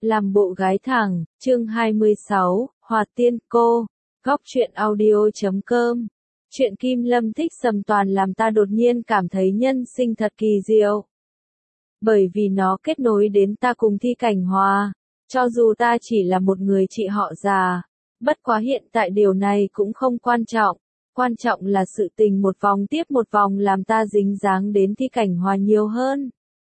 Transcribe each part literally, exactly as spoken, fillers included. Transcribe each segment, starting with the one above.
Làm bộ gái thẳng, chương hai mươi sáu, Hoạt Tiên Cô, Góc truyện audio chấm com. Chuyện Kim Lâm thích Sầm Toàn làm ta đột nhiên cảm thấy nhân sinh thật kỳ diệu. Bởi vì nó kết nối đến ta cùng Thi Cảnh Hòa, cho dù ta chỉ là một người chị họ già. Bất quá hiện tại điều này cũng không quan trọng, quan trọng là sự tình một vòng tiếp một vòng làm ta dính dáng đến Thi Cảnh Hòa nhiều hơn.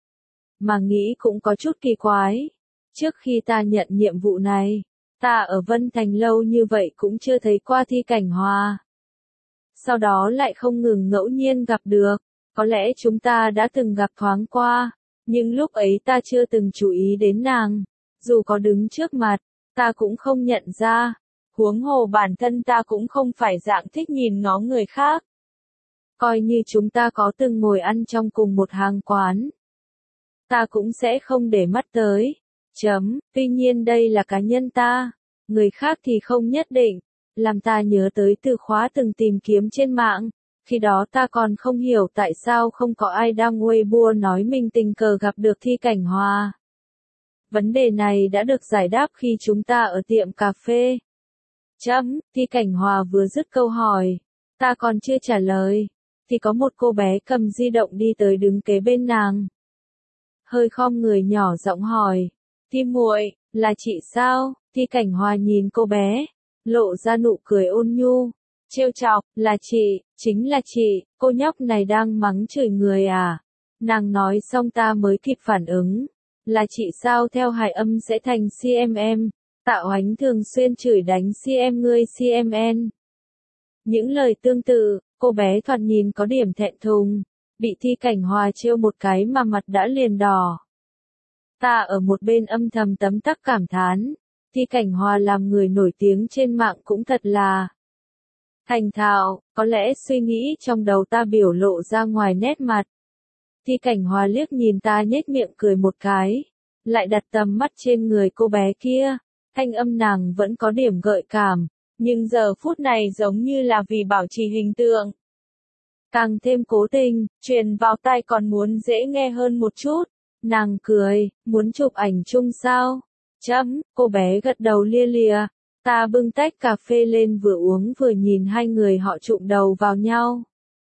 Mà nghĩ cũng có chút kỳ quái. Trước khi ta nhận nhiệm vụ này, ta ở Vân Thành lâu như vậy cũng chưa thấy qua Thi Cảnh Hòa. Sau đó lại không ngừng ngẫu nhiên gặp được, có lẽ chúng ta đã từng gặp thoáng qua, nhưng lúc ấy ta chưa từng chú ý đến nàng, dù có đứng trước mặt, ta cũng không nhận ra, huống hồ bản thân ta cũng không phải dạng thích nhìn ngó người khác. Coi như chúng ta có từng ngồi ăn trong cùng một hàng quán, ta cũng sẽ không để mắt tới. Chấm, tuy nhiên đây là cá nhân ta, người khác thì không nhất định, làm ta nhớ tới từ khóa từng tìm kiếm trên mạng, khi đó ta còn không hiểu tại sao không có ai đăng Weibo nói mình tình cờ gặp được Thi Cảnh Hòa. Vấn đề này đã được giải đáp khi chúng ta ở tiệm cà phê. Chấm, Thi Cảnh Hòa vừa dứt câu hỏi, ta còn chưa trả lời, thì có một cô bé cầm di động đi tới đứng kế bên nàng. Hơi khom người nhỏ giọng hỏi, Thi muội, là chị sao? Thi Cảnh Hòa nhìn cô bé, lộ ra nụ cười ôn nhu, trêu chọc, là chị, chính là chị, cô nhóc này đang mắng chửi người à? Nàng nói xong ta mới kịp phản ứng, là chị sao theo hài âm sẽ thành xê em em, Tạo Ánh thường xuyên chửi đánh xê em ngươi xê em en. Những lời tương tự, cô bé thoạt nhìn có điểm thẹn thùng, bị Thi Cảnh Hòa trêu một cái mà mặt đã liền đỏ. Ta ở một bên âm thầm tấm tắc cảm thán, Thi Cảnh Hòa làm người nổi tiếng trên mạng cũng thật là thành thạo, có lẽ suy nghĩ trong đầu ta biểu lộ ra ngoài nét mặt. Thi Cảnh Hòa liếc nhìn ta nhếch miệng cười một cái, lại đặt tầm mắt trên người cô bé kia, thanh âm nàng vẫn có điểm gợi cảm, nhưng giờ phút này giống như là vì bảo trì hình tượng. Càng thêm cố tình, truyền vào tai còn muốn dễ nghe hơn một chút. Nàng cười, muốn chụp ảnh chung sao? Chấm, cô bé gật đầu lia lịa. Ta bưng tách cà phê lên vừa uống vừa nhìn hai người họ chụm đầu vào nhau.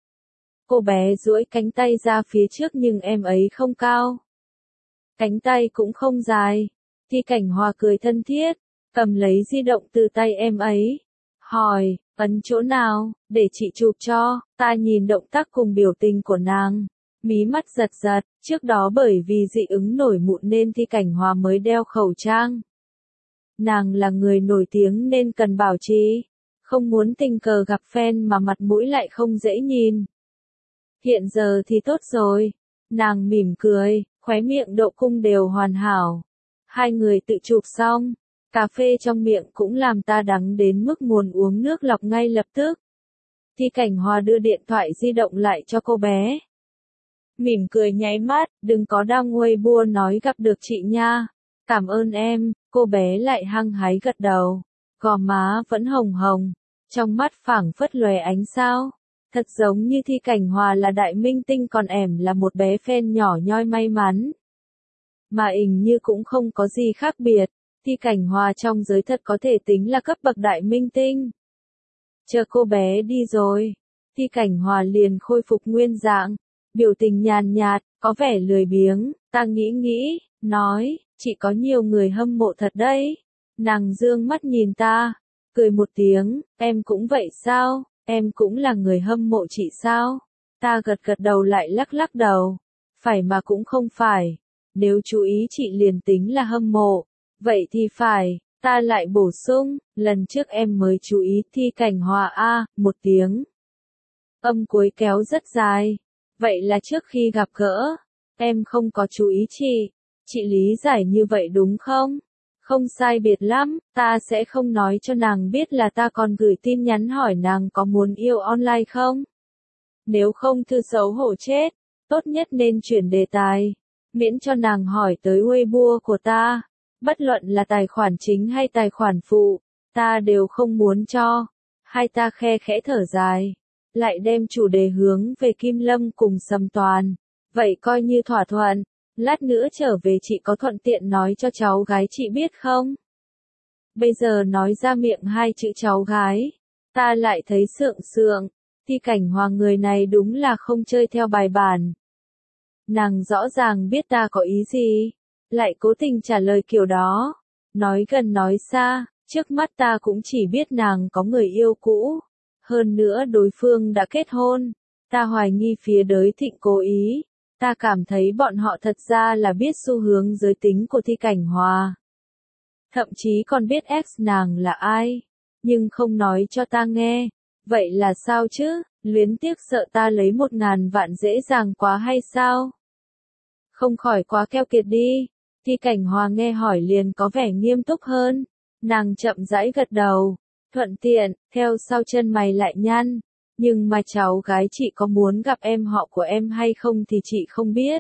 Cô bé duỗi cánh tay ra phía trước nhưng em ấy không cao. Cánh tay cũng không dài. Thi Cảnh Hòa cười thân thiết, cầm lấy di động từ tay em ấy. Hỏi, ấn chỗ nào, để chị chụp cho. Ta nhìn động tác cùng biểu tình của nàng, mí mắt giật giật, trước đó bởi vì dị ứng nổi mụn nên Thi Cảnh Hòa mới đeo khẩu trang. Nàng là người nổi tiếng nên cần bảo trì, không muốn tình cờ gặp fan mà mặt mũi lại không dễ nhìn. Hiện giờ thì tốt rồi, nàng mỉm cười, khóe miệng độ cung đều hoàn hảo. Hai người tự chụp xong, cà phê trong miệng cũng làm ta đắng đến mức muốn uống nước lọc ngay lập tức. Thi Cảnh Hòa đưa điện thoại di động lại cho cô bé. Mỉm cười nháy mắt, đừng có đăng Weibo nói gặp được chị nha. Cảm ơn em, cô bé lại hăng hái gật đầu. Gò má vẫn hồng hồng, trong mắt phảng phất lóe ánh sao. Thật giống như Thi Cảnh Hòa là đại minh tinh còn ẻm là một bé fan nhỏ nhoi may mắn. Mà hình như cũng không có gì khác biệt, Thi Cảnh Hòa trong giới thật có thể tính là cấp bậc đại minh tinh. Chờ cô bé đi rồi, Thi Cảnh Hòa liền khôi phục nguyên dạng. Biểu tình nhàn nhạt, có vẻ lười biếng, ta nghĩ nghĩ, nói, chị có nhiều người hâm mộ thật đấy. Nàng dương mắt nhìn ta, cười một tiếng, em cũng vậy sao, em cũng là người hâm mộ chị sao? Ta gật gật đầu lại lắc lắc đầu, phải mà cũng không phải, nếu chú ý chị liền tính là hâm mộ, vậy thì phải, ta lại bổ sung, lần trước em mới chú ý Thi Cảnh Hòa a, một tiếng. Âm cuối kéo rất dài. Vậy là trước khi gặp gỡ, em không có chú ý chị, chị lý giải như vậy đúng không? Không sai biệt lắm, ta sẽ không nói cho nàng biết là ta còn gửi tin nhắn hỏi nàng có muốn yêu online không? Nếu không thư xấu hổ chết, tốt nhất nên chuyển đề tài, miễn cho nàng hỏi tới Weibo của ta, bất luận là tài khoản chính hay tài khoản phụ, ta đều không muốn cho. Hai ta khe khẽ thở dài. Lại đem chủ đề hướng về Kim Lâm cùng Sầm Toàn, vậy coi như thỏa thuận. Lát nữa trở về chị có thuận tiện nói cho cháu gái chị biết không? Bây giờ nói ra miệng hai chữ cháu gái, ta lại thấy sượng sượng, Thi Cảnh Hòa người này đúng là không chơi theo bài bản. Nàng rõ ràng biết ta có ý gì, lại cố tình trả lời kiểu đó, nói gần nói xa, trước mắt ta cũng chỉ biết nàng có người yêu cũ, hơn nữa đối phương đã kết hôn, ta hoài nghi phía Đới Thịnh cố ý, ta cảm thấy bọn họ thật ra là biết xu hướng giới tính của Thi Cảnh Hòa. Thậm chí còn biết ex nàng là ai, nhưng không nói cho ta nghe, vậy là sao chứ, luyến tiếc sợ ta lấy một ngàn vạn dễ dàng quá hay sao? Không khỏi quá keo kiệt đi. Thi Cảnh Hòa nghe hỏi liền có vẻ nghiêm túc hơn, nàng chậm rãi gật đầu, thuận tiện, theo sau chân mày lại nhăn, nhưng mà cháu gái chị có muốn gặp em họ của em hay không thì chị không biết.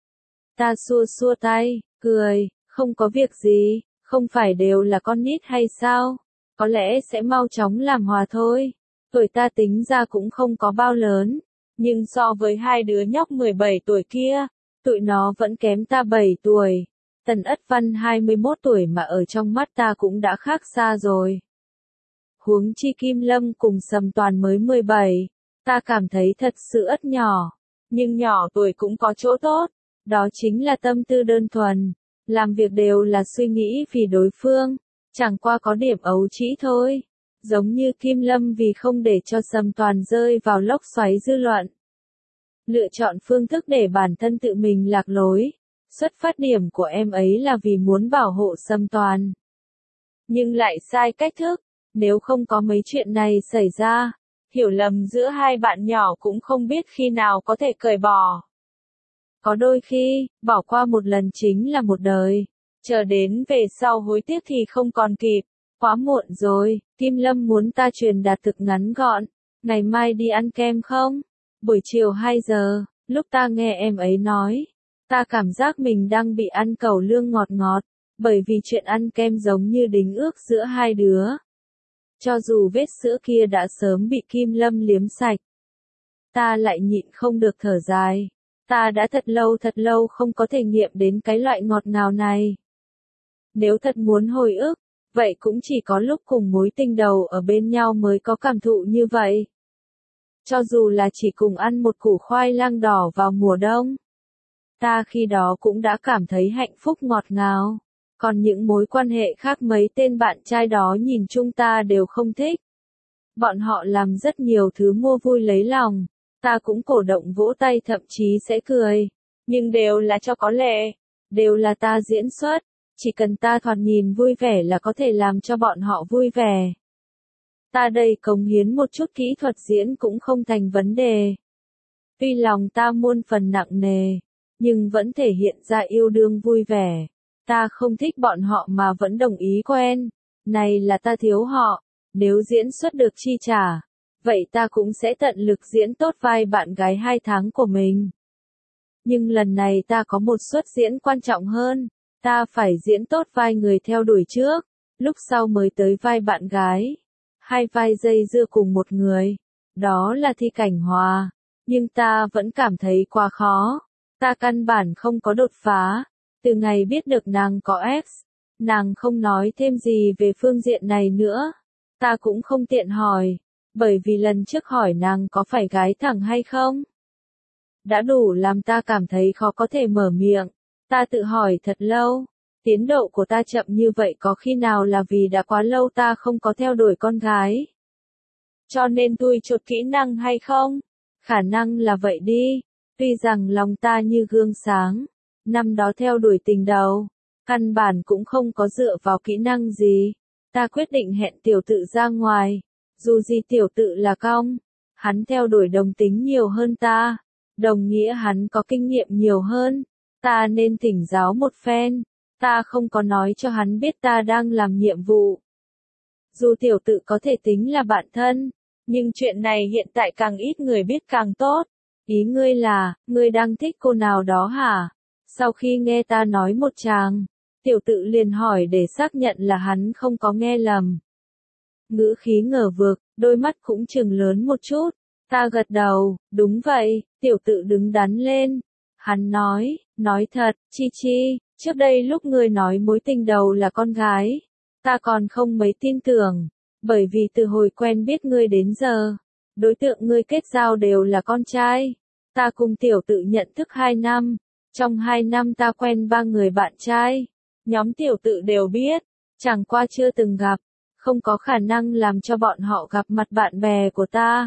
Ta xua xua tay, cười, không có việc gì, không phải đều là con nít hay sao, có lẽ sẽ mau chóng làm hòa thôi, tuổi ta tính ra cũng không có bao lớn, nhưng so với hai đứa nhóc mười bảy tuổi kia, tụi nó vẫn kém ta bảy tuổi. Tần Ất Văn hai mươi mốt tuổi mà ở trong mắt ta cũng đã khác xa rồi. Huống chi Kim Lâm cùng Sầm Toàn mới mười bảy, ta cảm thấy thật sự ất nhỏ, nhưng nhỏ tuổi cũng có chỗ tốt, đó chính là tâm tư đơn thuần, làm việc đều là suy nghĩ vì đối phương, chẳng qua có điểm ấu trĩ thôi, giống như Kim Lâm vì không để cho Sầm Toàn rơi vào lốc xoáy dư luận. Lựa chọn phương thức để bản thân tự mình lạc lối. Xuất phát điểm của em ấy là vì muốn bảo hộ Sầm Toàn. Nhưng lại sai cách thức, nếu không có mấy chuyện này xảy ra, hiểu lầm giữa hai bạn nhỏ cũng không biết khi nào có thể cởi bỏ. Có đôi khi, bỏ qua một lần chính là một đời, chờ đến về sau hối tiếc thì không còn kịp, quá muộn rồi. Kim Lâm muốn ta truyền đạt thực ngắn gọn, ngày mai đi ăn kem không? Buổi chiều hai giờ, lúc ta nghe em ấy nói, ta cảm giác mình đang bị ăn cẩu lương ngọt ngọt, bởi vì chuyện ăn kem giống như đính ước giữa hai đứa. Cho dù vết sữa kia đã sớm bị Kim Lâm liếm sạch, ta lại nhịn không được thở dài. Ta đã thật lâu thật lâu không có thể nghiệm đến cái loại ngọt ngào này. Nếu thật muốn hồi ức, vậy cũng chỉ có lúc cùng mối tình đầu ở bên nhau mới có cảm thụ như vậy. Cho dù là chỉ cùng ăn một củ khoai lang đỏ vào mùa đông, ta khi đó cũng đã cảm thấy hạnh phúc ngọt ngào. Còn những mối quan hệ khác mấy tên bạn trai đó nhìn chung ta đều không thích. Bọn họ làm rất nhiều thứ mua vui lấy lòng, ta cũng cổ động vỗ tay thậm chí sẽ cười. Nhưng đều là cho có lệ, đều là ta diễn xuất, chỉ cần ta thoạt nhìn vui vẻ là có thể làm cho bọn họ vui vẻ. Ta đây cống hiến một chút kỹ thuật diễn cũng không thành vấn đề. Tuy lòng ta muôn phần nặng nề, nhưng vẫn thể hiện ra yêu đương vui vẻ. Ta không thích bọn họ mà vẫn đồng ý quen. Này là ta thiếu họ. Nếu diễn xuất được chi trả, vậy ta cũng sẽ tận lực diễn tốt vai bạn gái hai tháng của mình. Nhưng lần này ta có một suất diễn quan trọng hơn. Ta phải diễn tốt vai người theo đuổi trước, lúc sau mới tới vai bạn gái. Hai vai dây dưa cùng một người. Đó là Thi Cảnh Hòa. Nhưng ta vẫn cảm thấy quá khó. Ta căn bản không có đột phá. Từ ngày biết được nàng có ex, nàng không nói thêm gì về phương diện này nữa. Ta cũng không tiện hỏi, bởi vì lần trước hỏi nàng có phải gái thẳng hay không. Đã đủ làm ta cảm thấy khó có thể mở miệng. Ta tự hỏi thật lâu, tiến độ của ta chậm như vậy có khi nào là vì đã quá lâu ta không có theo đuổi con gái. Cho nên tui chột kỹ năng hay không? Khả năng là vậy đi, tuy rằng lòng ta như gương sáng. Năm đó theo đuổi tình đầu, căn bản cũng không có dựa vào kỹ năng gì. Ta quyết định hẹn tiểu tự ra ngoài, dù gì tiểu tự là cong, hắn theo đuổi đồng tính nhiều hơn ta, đồng nghĩa hắn có kinh nghiệm nhiều hơn, ta nên thỉnh giáo một phen, ta không có nói cho hắn biết ta đang làm nhiệm vụ. Dù tiểu tự có thể tính là bạn thân, nhưng chuyện này hiện tại càng ít người biết càng tốt. Ý ngươi là, ngươi đang thích cô nào đó hả? Sau khi nghe ta nói một tràng, tiểu tự liền hỏi để xác nhận là hắn không có nghe lầm. Ngữ khí ngờ vực, đôi mắt cũng trừng lớn một chút. Ta gật đầu, đúng vậy, tiểu tự đứng đắn lên. Hắn nói, Nói thật, Chi Chi, trước đây lúc ngươi nói mối tình đầu là con gái, ta còn không mấy tin tưởng, bởi vì từ hồi quen biết ngươi đến giờ, đối tượng ngươi kết giao đều là con trai. Ta cùng tiểu tự nhận thức hai năm, trong hai năm ta quen ba người bạn trai, nhóm tiểu tự đều biết, chẳng qua chưa từng gặp, không có khả năng làm cho bọn họ gặp mặt bạn bè của ta.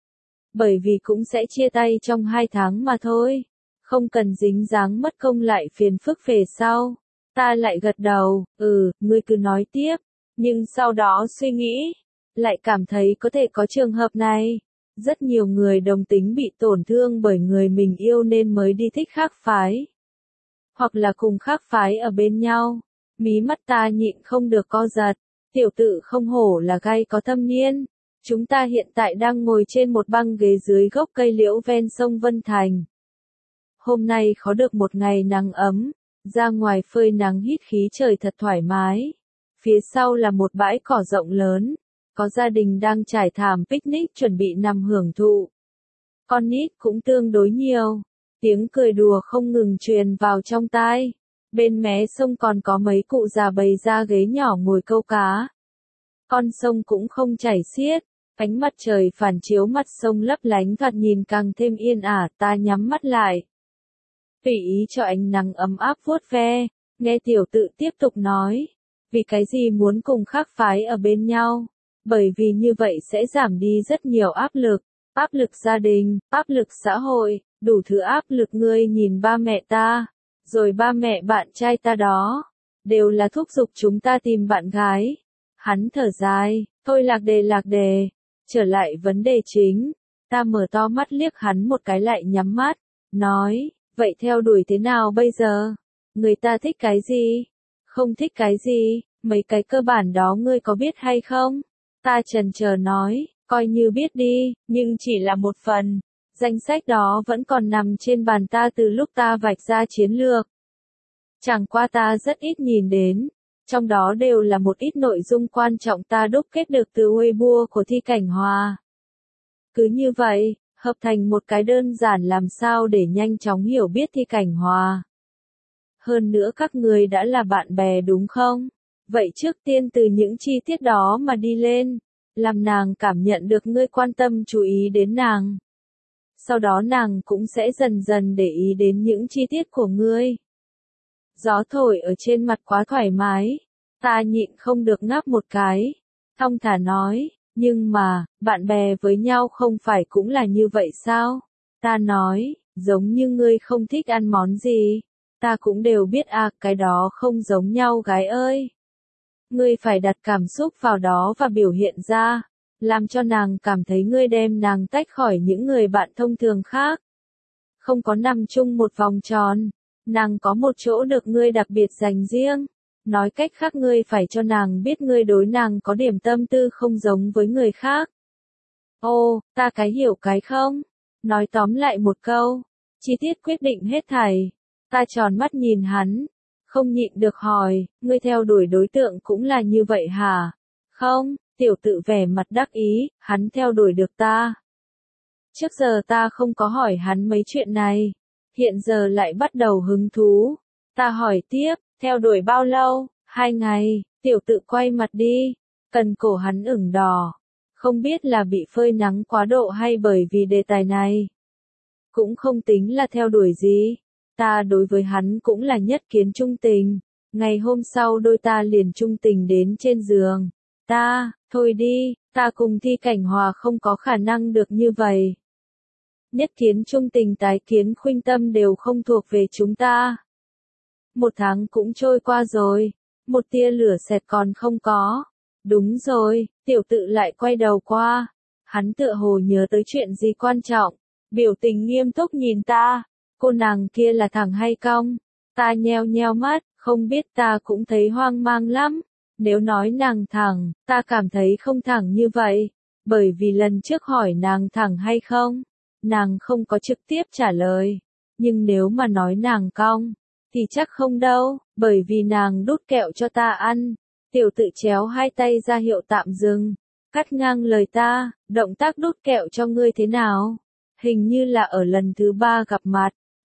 Bởi vì cũng sẽ chia tay trong hai tháng mà thôi, không cần dính dáng mất công lại phiền phức về sau. Ta lại gật đầu, ừ, ngươi cứ nói tiếp, nhưng sau đó suy nghĩ, lại cảm thấy có thể có trường hợp này. Rất nhiều người đồng tính bị tổn thương bởi người mình yêu nên mới đi thích khác phái. Hoặc là cùng khác phái ở bên nhau. Mí mắt ta nhịn không được co giật. Tiểu tự không hổ là gai có thâm niên. Chúng ta hiện tại đang ngồi trên một băng ghế dưới gốc cây liễu ven sông Vân Thành. Hôm nay có được một ngày nắng ấm. Ra ngoài phơi nắng hít khí trời thật thoải mái. Phía sau là một bãi cỏ rộng lớn. Có gia đình đang trải thảm picnic chuẩn bị nằm hưởng thụ. Con nít cũng tương đối nhiều. Tiếng cười đùa không ngừng truyền vào trong tai. Bên mé sông còn có mấy cụ già bày ra ghế nhỏ ngồi câu cá. Con sông cũng không chảy xiết. Ánh mặt trời phản chiếu mặt sông lấp lánh thoạt nhìn càng thêm yên ả. Ta nhắm mắt lại. Tùy ý cho ánh nắng ấm áp vuốt ve. Nghe tiểu tự tiếp tục nói. Vì cái gì muốn cùng khác phái ở bên nhau? Bởi vì như vậy sẽ giảm đi rất nhiều áp lực, áp lực gia đình, áp lực xã hội, đủ thứ áp lực ngươi nhìn ba mẹ ta, rồi ba mẹ bạn trai ta đó, đều là thúc giục chúng ta tìm bạn gái. Hắn thở dài, thôi lạc đề lạc đề, trở lại vấn đề chính, ta mở to mắt liếc hắn một cái lại nhắm mắt, nói, vậy theo đuổi thế nào bây giờ? Người ta thích cái gì? Không thích cái gì? Mấy cái cơ bản đó ngươi có biết hay không? Ta chần chờ nói, coi như biết đi, nhưng chỉ là một phần. Danh sách đó vẫn còn nằm trên bàn ta từ lúc ta vạch ra chiến lược. Chẳng qua ta rất ít nhìn đến. Trong đó đều là một ít nội dung quan trọng ta đúc kết được từ Weibo của Thi Cảnh Hòa. Cứ như vậy, hợp thành một cái đơn giản làm sao để nhanh chóng hiểu biết Thi Cảnh Hòa. Hơn nữa các người đã là bạn bè đúng không? Vậy trước tiên từ những chi tiết đó mà đi lên, làm nàng cảm nhận được ngươi quan tâm chú ý đến nàng. Sau đó nàng cũng sẽ dần dần để ý đến những chi tiết của ngươi. Gió thổi ở trên mặt quá thoải mái, ta nhịn không được ngáp một cái, thong thả nói, nhưng mà, bạn bè với nhau không phải cũng là như vậy sao? Ta nói, giống như ngươi không thích ăn món gì, ta cũng đều biết à, cái đó không giống nhau gái ơi. Ngươi phải đặt cảm xúc vào đó và biểu hiện ra, làm cho nàng cảm thấy ngươi đem nàng tách khỏi những người bạn thông thường khác. Không có nằm chung một vòng tròn, nàng có một chỗ được ngươi đặc biệt dành riêng. Nói cách khác ngươi phải cho nàng biết ngươi đối nàng có điểm tâm tư không giống với người khác. Ô, ta cái hiểu cái không? Nói tóm lại một câu, chi tiết quyết định hết thảy. Ta tròn mắt nhìn hắn. Không nhịn được hỏi, ngươi theo đuổi đối tượng cũng là như vậy hả? Không, tiểu tự vẻ mặt đắc ý, hắn theo đuổi được ta. Trước giờ ta không có hỏi hắn mấy chuyện này, hiện giờ lại bắt đầu hứng thú. Ta hỏi tiếp, theo đuổi bao lâu? Hai ngày, tiểu tự quay mặt đi, cần cổ hắn ửng đỏ. Không biết là bị phơi nắng quá độ hay bởi vì đề tài này. Cũng không tính là theo đuổi gì. Ta đối với hắn cũng là nhất kiến trung tình. Ngày hôm sau đôi ta liền trung tình đến trên giường. Ta, thôi đi, ta cùng Thi Cảnh Hòa không có khả năng được như vậy. Nhất kiến trung tình tái kiến khuynh tâm đều không thuộc về chúng ta. Một tháng cũng trôi qua rồi, một tia lửa xẹt còn không có. Đúng rồi, tiểu tự lại quay đầu qua. Hắn tựa hồ nhớ tới chuyện gì quan trọng, biểu tình nghiêm túc nhìn ta. Cô nàng kia là thẳng hay cong? Ta nheo nheo mắt, không biết ta cũng thấy hoang mang lắm. Nếu nói nàng thẳng, ta cảm thấy không thẳng như vậy. Bởi vì lần trước hỏi nàng thẳng hay không, nàng không có trực tiếp trả lời. Nhưng nếu mà nói nàng cong, thì chắc không đâu, bởi vì nàng đút kẹo cho ta ăn. Tiểu tự chéo hai tay ra hiệu tạm dừng, cắt ngang lời ta, động tác đút kẹo cho ngươi thế nào? Hình như là ở lần thứ ba gặp mặt,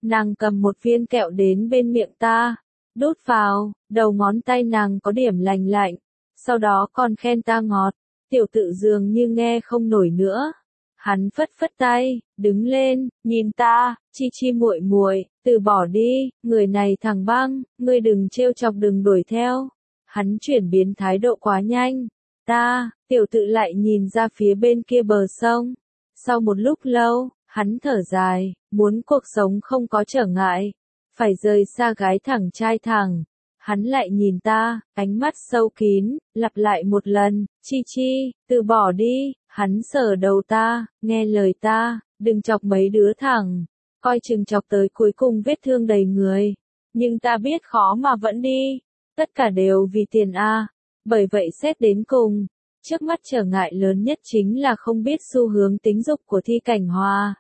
Nàng cầm một viên kẹo đến bên miệng ta, đút vào, đầu ngón tay nàng có điểm lành lạnh, sau đó còn khen ta ngọt, tiểu tự dường như nghe không nổi nữa. Hắn phất phất tay, đứng lên, nhìn ta, chi chi muội muội, từ bỏ đi, người này thằng băng, ngươi đừng trêu chọc đừng đuổi theo. Hắn chuyển biến thái độ quá nhanh. Ta, tiểu tự lại nhìn ra phía bên kia bờ sông. Sau một lúc lâu, hắn thở dài, muốn cuộc sống không có trở ngại, phải rời xa gái thẳng trai thẳng. Hắn lại nhìn ta, ánh mắt sâu kín, lặp lại một lần, chi chi, từ bỏ đi, hắn sờ đầu ta, nghe lời ta, đừng chọc mấy đứa thẳng, coi chừng chọc tới cuối cùng vết thương đầy người. Nhưng ta biết khó mà vẫn đi, tất cả đều vì tiền a. Bởi vậy xét đến cùng, trước mắt trở ngại lớn nhất chính là không biết xu hướng tính dục của Thi Cảnh Hòa.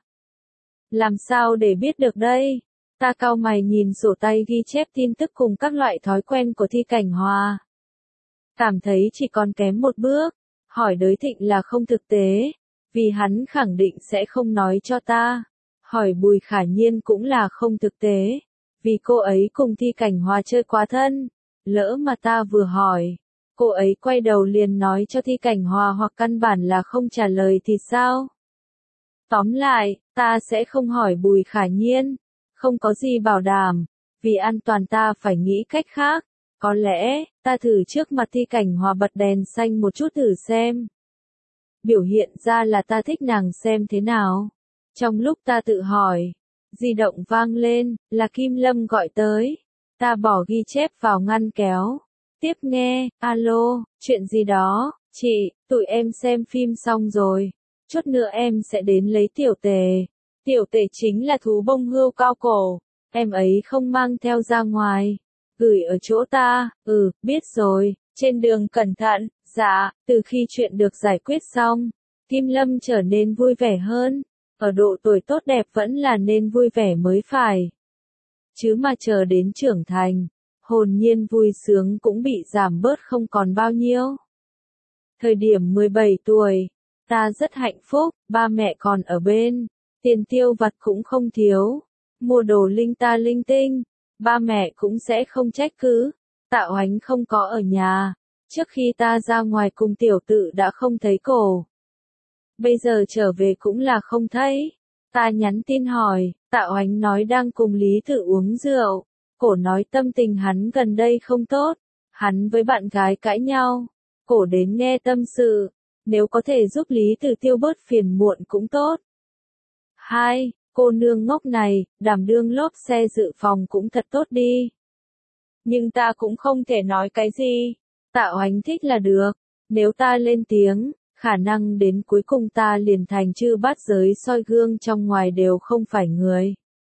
Làm sao để biết được đây? Ta cau mày nhìn sổ tay ghi chép tin tức cùng các loại thói quen của Thi Cảnh Hòa. Cảm thấy chỉ còn kém một bước, hỏi Đới Thịnh là không thực tế, vì hắn khẳng định sẽ không nói cho ta. Hỏi Bùi Khả Nhiên cũng là không thực tế, vì cô ấy cùng Thi Cảnh Hòa chơi quá thân. Lỡ mà ta vừa hỏi, cô ấy quay đầu liền nói cho Thi Cảnh Hòa hoặc căn bản là không trả lời thì sao? Tóm lại, ta sẽ không hỏi Bùi Khả Nhiên. Không có gì bảo đảm, vì an toàn ta phải nghĩ cách khác. Có lẽ, ta thử trước mặt Thi Cảnh Hòa bật đèn xanh một chút thử xem. Biểu hiện ra là ta thích nàng xem thế nào. Trong lúc ta tự hỏi, di động vang lên, là Kim Lâm gọi tới. Ta bỏ ghi chép vào ngăn kéo. Tiếp nghe, alo, chuyện gì đó, chị, tụi em xem phim xong rồi. Chút nữa em sẽ đến lấy tiểu tề. Tiểu tề chính là thú bông hươu cao cổ, em ấy không mang theo ra ngoài. Gửi ở chỗ ta, ừ, biết rồi, trên đường cẩn thận, dạ, từ khi chuyện được giải quyết xong, Kim Lâm trở nên vui vẻ hơn, ở độ tuổi tốt đẹp vẫn là nên vui vẻ mới phải. Chứ mà chờ đến trưởng thành, hồn nhiên vui sướng cũng bị giảm bớt không còn bao nhiêu. Thời điểm mười bảy tuổi, ta rất hạnh phúc, ba mẹ còn ở bên. Tiền tiêu vặt cũng không thiếu, mua đồ linh ta linh tinh, ba mẹ cũng sẽ không trách cứ. Tạo Ánh không có ở nhà, trước khi ta ra ngoài cùng tiểu tự đã không thấy cổ. Bây giờ trở về cũng là không thấy. Ta nhắn tin hỏi, Tạo Ánh nói đang cùng Lý Tự uống rượu. Cổ nói tâm tình hắn gần đây không tốt, hắn với bạn gái cãi nhau. Cổ đến nghe tâm sự, nếu có thể giúp Lý Tự tiêu bớt phiền muộn cũng tốt. Hai, cô nương ngốc này, đảm đương lốp xe dự phòng cũng thật tốt đi. Nhưng ta cũng không thể nói cái gì. Tạo Ánh thích là được. Nếu ta lên tiếng, khả năng đến cuối cùng ta liền thành chư bát giới soi gương trong ngoài đều không phải người.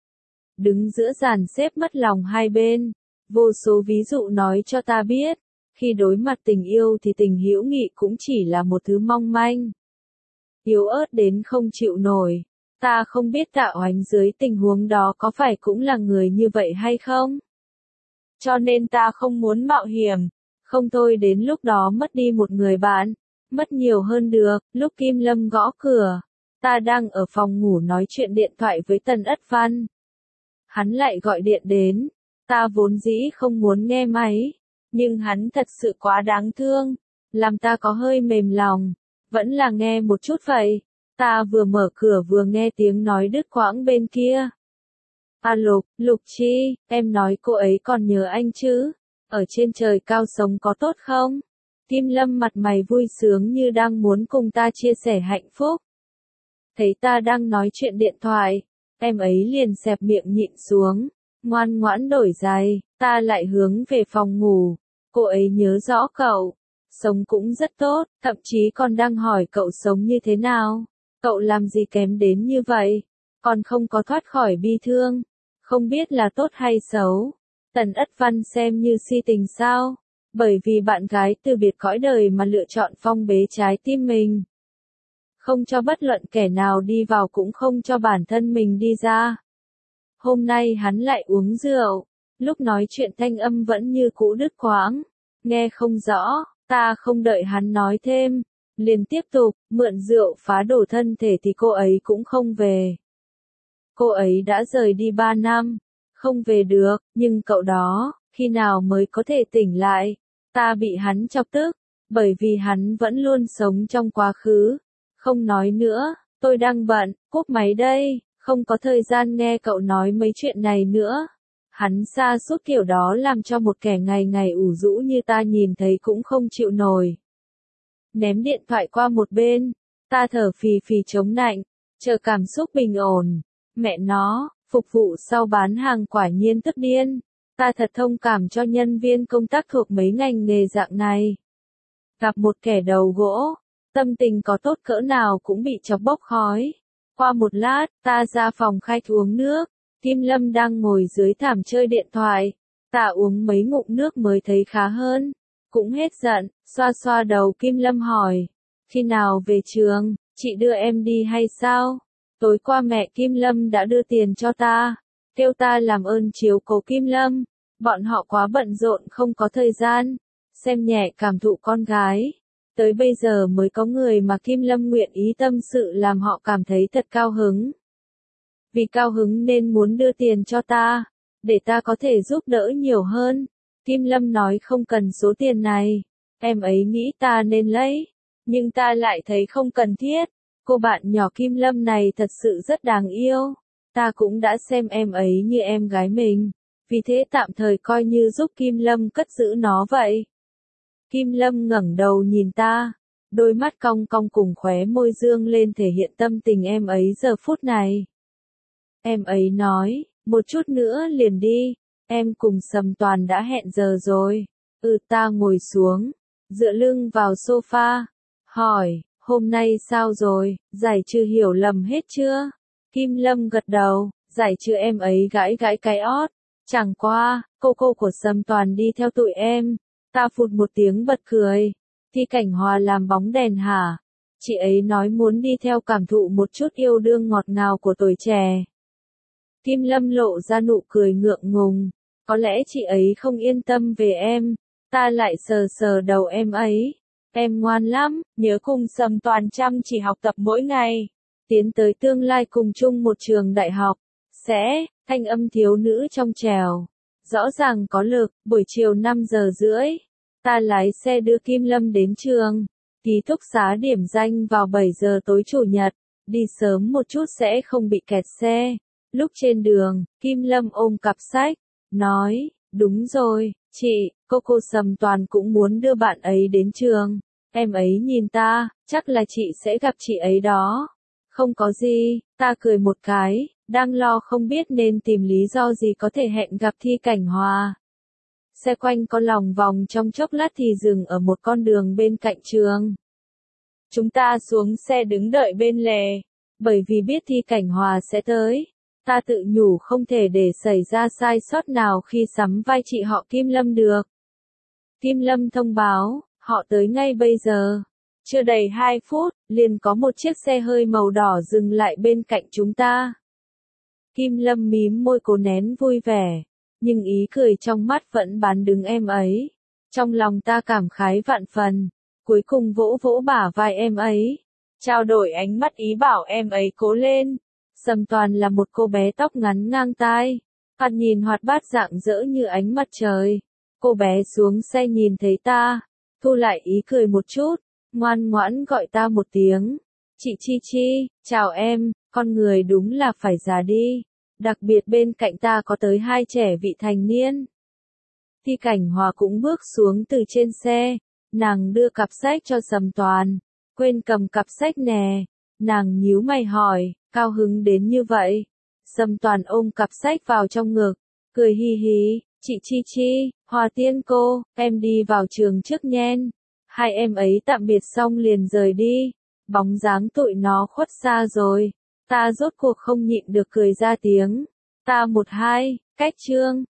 Đứng giữa dàn xếp mất lòng hai bên. Vô số ví dụ nói cho ta biết, khi đối mặt tình yêu thì tình hữu nghị cũng chỉ là một thứ mong manh. Yếu ớt đến không chịu nổi. Ta không biết Tạo Ánh dưới tình huống đó có phải cũng là người như vậy hay không? Cho nên ta không muốn mạo hiểm, không thôi đến lúc đó mất đi một người bạn, mất nhiều hơn được. Lúc Kim Lâm gõ cửa, ta đang ở phòng ngủ nói chuyện điện thoại với Tần Ất Văn. Hắn lại gọi điện đến, ta vốn dĩ không muốn nghe máy, nhưng hắn thật sự quá đáng thương, làm ta có hơi mềm lòng, vẫn là nghe một chút vậy. Ta vừa mở cửa vừa nghe tiếng nói đứt quãng bên kia. A Lục, Lục Chi, em nói cô ấy còn nhớ anh chứ? Ở trên trời cao sống có tốt không? Kim Lâm mặt mày vui sướng như đang muốn cùng ta chia sẻ hạnh phúc. Thấy ta đang nói chuyện điện thoại, em ấy liền xẹp miệng nhịn xuống, ngoan ngoãn đổi giày, ta lại hướng về phòng ngủ. Cô ấy nhớ rõ cậu, sống cũng rất tốt, thậm chí còn đang hỏi cậu sống như thế nào. Cậu làm gì kém đến như vậy, còn không có thoát khỏi bi thương, không biết là tốt hay xấu. Tần Ất Văn xem như si tình sao, bởi vì bạn gái từ biệt cõi đời mà lựa chọn phong bế trái tim mình. Không cho bất luận kẻ nào đi vào cũng không cho bản thân mình đi ra. Hôm nay hắn lại uống rượu, lúc nói chuyện thanh âm vẫn như cũ đứt quãng, nghe không rõ, ta không đợi hắn nói thêm. Liền tiếp tục, mượn rượu phá đổ thân thể thì cô ấy cũng không về. cô ấy đã rời đi ba năm, không về được, nhưng cậu đó, khi nào mới có thể tỉnh lại? Ta bị hắn chọc tức, bởi vì hắn vẫn luôn sống trong quá khứ. Không nói nữa, tôi đang bận, cúp máy đây, không có thời gian nghe cậu nói mấy chuyện này nữa. Hắn sa sút kiểu đó làm cho một kẻ ngày ngày ủ rũ như ta nhìn thấy cũng không chịu nổi. Ném điện thoại qua một bên, ta thở phì phì chống nạnh, chờ cảm xúc bình ổn. Mẹ nó, phục vụ sau bán hàng quả nhiên tức điên. Ta thật thông cảm cho nhân viên công tác thuộc mấy ngành nghề dạng này. Gặp một kẻ đầu gỗ, tâm tình có tốt cỡ nào cũng bị chọc bốc khói. Qua một lát, ta ra phòng khách uống nước. Kim Lâm đang ngồi dưới thảm chơi điện thoại. Ta uống mấy ngụm nước mới thấy khá hơn. Cũng hết giận, xoa xoa đầu Kim Lâm hỏi. Khi nào về trường, chị đưa em đi hay sao? Tối qua mẹ Kim Lâm đã đưa tiền cho ta. Kêu ta làm ơn chiếu cố Kim Lâm. Bọn họ quá bận rộn không có thời gian. Xem nhẹ cảm thụ con gái. Tới bây giờ mới có người mà Kim Lâm nguyện ý tâm sự làm họ cảm thấy thật cao hứng. Vì cao hứng nên muốn đưa tiền cho ta, để ta có thể giúp đỡ nhiều hơn. Kim Lâm nói không cần số tiền này, em ấy nghĩ ta nên lấy, nhưng ta lại thấy không cần thiết. Cô bạn nhỏ Kim Lâm này thật sự rất đáng yêu, ta cũng đã xem em ấy như em gái mình, vì thế tạm thời coi như giúp Kim Lâm cất giữ nó vậy. Kim Lâm ngẩng đầu nhìn ta, đôi mắt cong cong cùng khóe môi dương lên thể hiện tâm tình em ấy giờ phút này. Em ấy nói, một chút nữa liền đi, em cùng Sầm Toàn đã hẹn giờ rồi. Ừ, ta ngồi xuống, dựa lưng vào sofa, hỏi, hôm nay sao rồi, giải trừ hiểu lầm hết chưa? Kim Lâm gật đầu, giải trừ em ấy gãi gãi cái ót. Chẳng qua, cô cô của Sầm Toàn đi theo tụi em. Ta phụt một tiếng bật cười. Thi Cảnh Hòa làm bóng đèn hả? Chị ấy nói muốn đi theo cảm thụ một chút yêu đương ngọt ngào của tuổi trẻ. Kim Lâm lộ ra nụ cười ngượng ngùng. Có lẽ chị ấy không yên tâm về em. Ta lại sờ sờ đầu em ấy. Em ngoan lắm, nhớ cùng Sầm Toàn chăm chỉ học tập mỗi ngày. Tiến tới tương lai cùng chung một trường đại học. Sẽ, thanh âm thiếu nữ trong trèo. Rõ ràng có lực, buổi chiều năm giờ rưỡi. Ta lái xe đưa Kim Lâm đến trường. Ký túc xá điểm danh vào bảy giờ tối chủ nhật. Đi sớm một chút sẽ không bị kẹt xe. Lúc trên đường, Kim Lâm ôm cặp sách. Nói, đúng rồi, chị, cô cô Sầm Toàn cũng muốn đưa bạn ấy đến trường. Em ấy nhìn ta, chắc là chị sẽ gặp chị ấy đó. Không có gì, ta cười một cái, đang lo không biết nên tìm lý do gì có thể hẹn gặp Thi Cảnh Hòa. Xe quanh con lòng vòng trong chốc lát thì dừng ở một con đường bên cạnh trường. Chúng ta xuống xe đứng đợi bên lề, bởi vì biết Thi Cảnh Hòa sẽ tới. Ta tự nhủ không thể để xảy ra sai sót nào khi sắm vai chị họ Kim Lâm được. Kim Lâm thông báo, họ tới ngay bây giờ. Chưa đầy hai phút, liền có một chiếc xe hơi màu đỏ dừng lại bên cạnh chúng ta. Kim Lâm mím môi cố nén vui vẻ, nhưng ý cười trong mắt vẫn bán đứng em ấy. Trong lòng ta cảm khái vạn phần, cuối cùng vỗ vỗ bả vai em ấy. Trao đổi ánh mắt ý bảo em ấy cố lên. Sầm Toàn là một cô bé tóc ngắn ngang tai, thoạt nhìn hoạt bát rạng rỡ như ánh mặt trời. Cô bé xuống xe nhìn thấy ta, thu lại ý cười một chút, ngoan ngoãn gọi ta một tiếng. Chị Chi Chi, chào em, con người đúng là phải già đi. Đặc biệt bên cạnh ta có tới hai trẻ vị thành niên. Thi Cảnh Hòa cũng bước xuống từ trên xe, nàng đưa cặp sách cho Sầm Toàn. Quên cầm cặp sách nè, nàng nhíu mày hỏi, cao hứng đến như vậy. Sầm Toàn ôm cặp sách vào trong ngực, cười hi hi, chị Chi Chi, Hòa Tiên cô, em đi vào trường trước nhen. Hai em ấy tạm biệt xong liền rời đi, bóng dáng tụi nó khuất xa rồi. Ta rốt cuộc không nhịn được cười ra tiếng. Ta một hai, cách chương.